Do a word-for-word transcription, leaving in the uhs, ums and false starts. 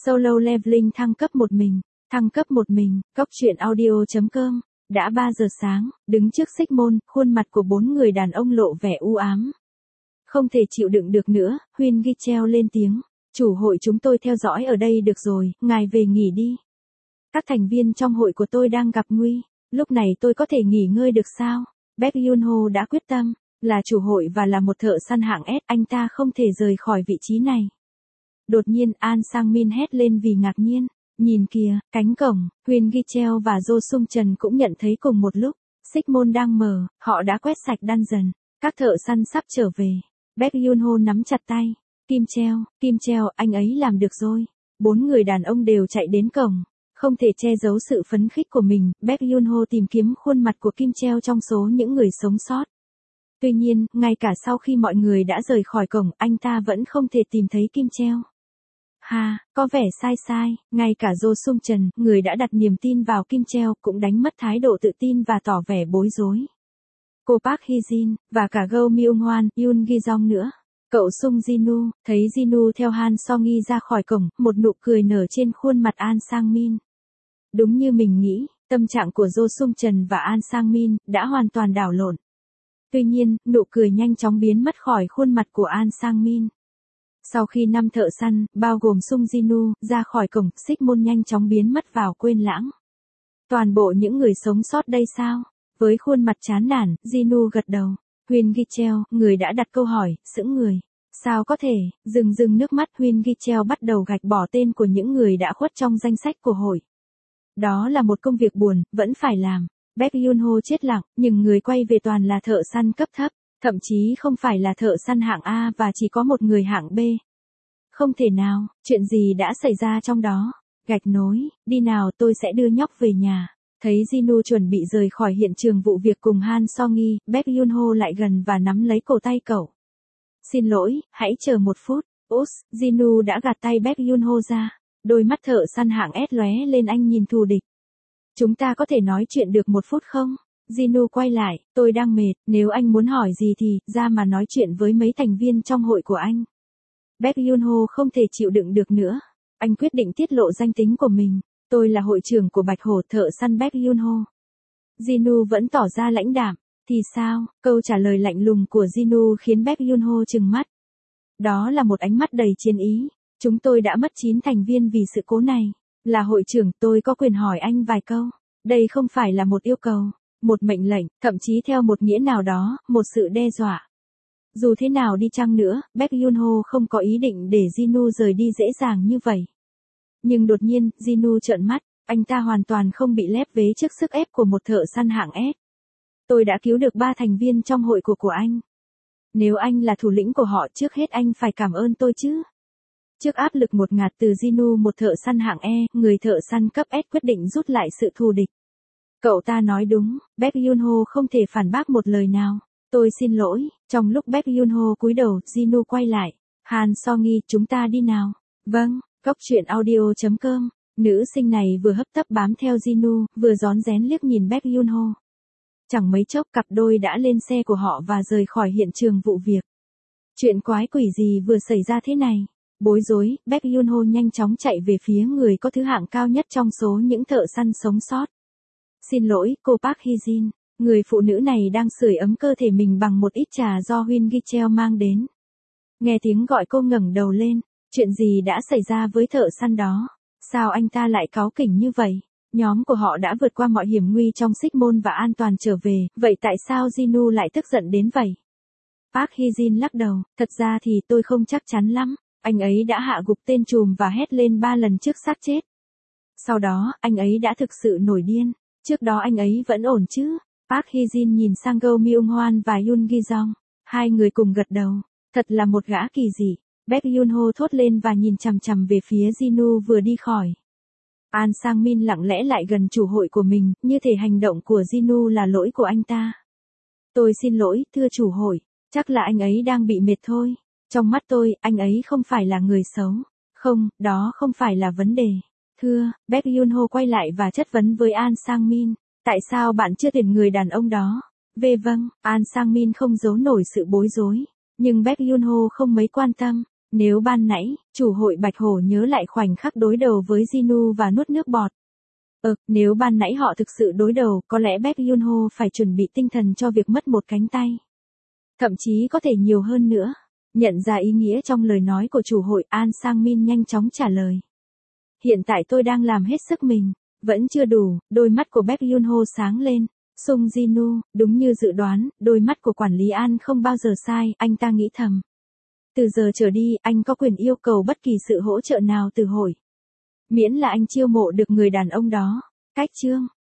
Solo Leveling thăng cấp một mình, thăng cấp một mình, Cốc truyện audio.com, đã ba giờ sáng, đứng trước xích môn, khuôn mặt của bốn người đàn ông lộ vẻ u ám. Không thể chịu đựng được nữa, Huyên Ghi treo lên tiếng, chủ hội chúng tôi theo dõi ở đây được rồi, ngài về nghỉ đi. Các thành viên trong hội của tôi đang gặp nguy, lúc này tôi có thể nghỉ ngơi được sao? Baek Yoon-ho đã quyết tâm, là chủ hội và là một thợ săn hạng S, anh ta không thể rời khỏi vị trí này. Đột nhiên An Sang-min hét lên vì ngạc nhiên, nhìn kìa, cánh cổng, Huyên Ghi treo và Jo Sung Trần cũng nhận thấy cùng một lúc, xích môn đang mở, họ đã quét sạch dungeon, các thợ săn sắp trở về. Baek Yoon-ho nắm chặt tay, Kim treo, Kim treo, anh ấy làm được rồi. Bốn người đàn ông đều chạy đến cổng, không thể che giấu sự phấn khích của mình, Baek Yoon-ho tìm kiếm khuôn mặt của Kim treo trong số những người sống sót. Tuy nhiên, ngay cả sau khi mọi người đã rời khỏi cổng, anh ta vẫn không thể tìm thấy Kim treo. Ha, có vẻ sai sai, ngay cả Jo Sung Trần, người đã đặt niềm tin vào Kim treo, cũng đánh mất thái độ tự tin và tỏ vẻ bối rối. Cô Park Hye-jin, và cả Go Myung-hwan, Yoon Gi-jong nữa. Cậu Sung Ji-nu, thấy Ji-nu theo Han So-gi ra khỏi cổng, một nụ cười nở trên khuôn mặt An Sang-min. Đúng như mình nghĩ, tâm trạng của Jo Sung Trần và An Sang-min đã hoàn toàn đảo lộn. Tuy nhiên, nụ cười nhanh chóng biến mất khỏi khuôn mặt của An Sang-min. Sau khi năm thợ săn, bao gồm Sung Ji-nu, ra khỏi cổng, xích môn nhanh chóng biến mất vào quên lãng. Toàn bộ những người sống sót đây sao? Với khuôn mặt chán nản, Ji-nu gật đầu. Huyên Ghi treo, người đã đặt câu hỏi, sững người. Sao có thể, rừng rừng nước mắt, Huyên Ghi treo bắt đầu gạch bỏ tên của những người đã khuất trong danh sách của hội. Đó là một công việc buồn, vẫn phải làm. Baek Yoon-ho chết lặng, nhưng người quay về toàn là thợ săn cấp thấp, thậm chí không phải là thợ săn hạng A và chỉ có một người hạng B. Không thể nào, chuyện gì đã xảy ra trong đó? Gạch nối, đi nào tôi sẽ đưa nhóc về nhà. Thấy Ji-nu chuẩn bị rời khỏi hiện trường vụ việc cùng Han So-gi, Baek Yoon-ho lại gần và nắm lấy cổ tay cậu. Xin lỗi, hãy chờ một phút. Út, Ji-nu đã gạt tay Baek Yoon-ho ra. Đôi mắt thợ săn hạng S lóe lên, anh nhìn thù địch. Chúng ta có thể nói chuyện được một phút không? Ji-nu quay lại, tôi đang mệt, nếu anh muốn hỏi gì thì, ra mà nói chuyện với mấy thành viên trong hội của anh. Baek Yoon-ho không thể chịu đựng được nữa. Anh quyết định tiết lộ danh tính của mình. Tôi là hội trưởng của Bạch Hổ thợ săn Baek Yoon-ho. Ji-nu vẫn tỏ ra lãnh đạm. Thì sao? Câu trả lời lạnh lùng của Ji-nu khiến Baek Yoon-ho trừng mắt. Đó là một ánh mắt đầy chiến ý. Chúng tôi đã mất chín thành viên vì sự cố này. Là hội trưởng, tôi có quyền hỏi anh vài câu. Đây không phải là một yêu cầu, một mệnh lệnh, thậm chí theo một nghĩa nào đó, một sự đe dọa. Dù thế nào đi chăng nữa, Baek Yoon-ho không có ý định để Ji-nu rời đi dễ dàng như vậy. Nhưng đột nhiên, Ji-nu trợn mắt, anh ta hoàn toàn không bị lép vế trước sức ép của một thợ săn hạng S. Tôi đã cứu được ba thành viên trong hội của của anh. Nếu anh là thủ lĩnh của họ, trước hết anh phải cảm ơn tôi chứ. Trước áp lực ngột ngạt từ Ji-nu, một thợ săn hạng E, người thợ săn cấp S quyết định rút lại sự thù địch. Cậu ta nói đúng, Baek Yoon-ho không thể phản bác một lời nào. Tôi xin lỗi, trong lúc Baek Yoon-ho cúi đầu, Ji-nu quay lại. Han So-gi, chúng ta đi nào. Vâng, Cốc truyện audio.com, nữ sinh này vừa hấp tấp bám theo Ji-nu, vừa rón rén liếc nhìn Baek Yoon-ho. Chẳng mấy chốc cặp đôi đã lên xe của họ và rời khỏi hiện trường vụ việc. Chuyện quái quỷ gì vừa xảy ra thế này? Bối rối, Baek Yoon-ho nhanh chóng chạy về phía người có thứ hạng cao nhất trong số những thợ săn sống sót. Xin lỗi, cô Park Hye-jin, người phụ nữ này đang sưởi ấm cơ thể mình bằng một ít trà do Huyên Ghi treo mang đến. Nghe tiếng gọi cô ngẩng đầu lên, chuyện gì đã xảy ra với thợ săn đó? Sao anh ta lại cáu kỉnh như vậy? Nhóm của họ đã vượt qua mọi hiểm nguy trong xích môn và an toàn trở về, vậy tại sao Ji-nu lại tức giận đến vậy? Park Hye-jin lắc đầu, thật ra thì tôi không chắc chắn lắm. Anh ấy đã hạ gục tên trùm và hét lên ba lần trước xác chết. Sau đó, anh ấy đã thực sự nổi điên. Trước đó anh ấy vẫn ổn chứ? Park Hye-jin nhìn sang Go Myung-hwan và Yoon Gi-jong. Hai người cùng gật đầu. Thật là một gã kỳ dị. Baek Yoon-ho thốt lên và nhìn chằm chằm về phía Ji-nu vừa đi khỏi. An Sang-min lặng lẽ lại gần chủ hội của mình, như thể hành động của Ji-nu là lỗi của anh ta. Tôi xin lỗi, thưa chủ hội. Chắc là anh ấy đang bị mệt thôi. Trong mắt tôi, anh ấy không phải là người xấu. Không, đó không phải là vấn đề. Thưa, Baek Yoon-ho quay lại và chất vấn với An Sang-min. Tại sao bạn chưa tìm người đàn ông đó? Về vâng, An Sang-min không giấu nổi sự bối rối. Nhưng Baek Yoon-ho không mấy quan tâm. Nếu ban nãy, chủ hội Bạch Hổ nhớ lại khoảnh khắc đối đầu với Jinu và nuốt nước bọt. Ờ, nếu ban nãy họ thực sự đối đầu, có lẽ Baek Yoon-ho phải chuẩn bị tinh thần cho việc mất một cánh tay. Thậm chí có thể nhiều hơn nữa. Nhận ra ý nghĩa trong lời nói của chủ hội, An Sang-min nhanh chóng trả lời. Hiện tại tôi đang làm hết sức mình, vẫn chưa đủ, đôi mắt của Baek Yoon-ho sáng lên. Sung Jinu, đúng như dự đoán, đôi mắt của quản lý An không bao giờ sai, anh ta nghĩ thầm. Từ giờ trở đi, anh có quyền yêu cầu bất kỳ sự hỗ trợ nào từ hội. Miễn là anh chiêu mộ được người đàn ông đó. Cách chương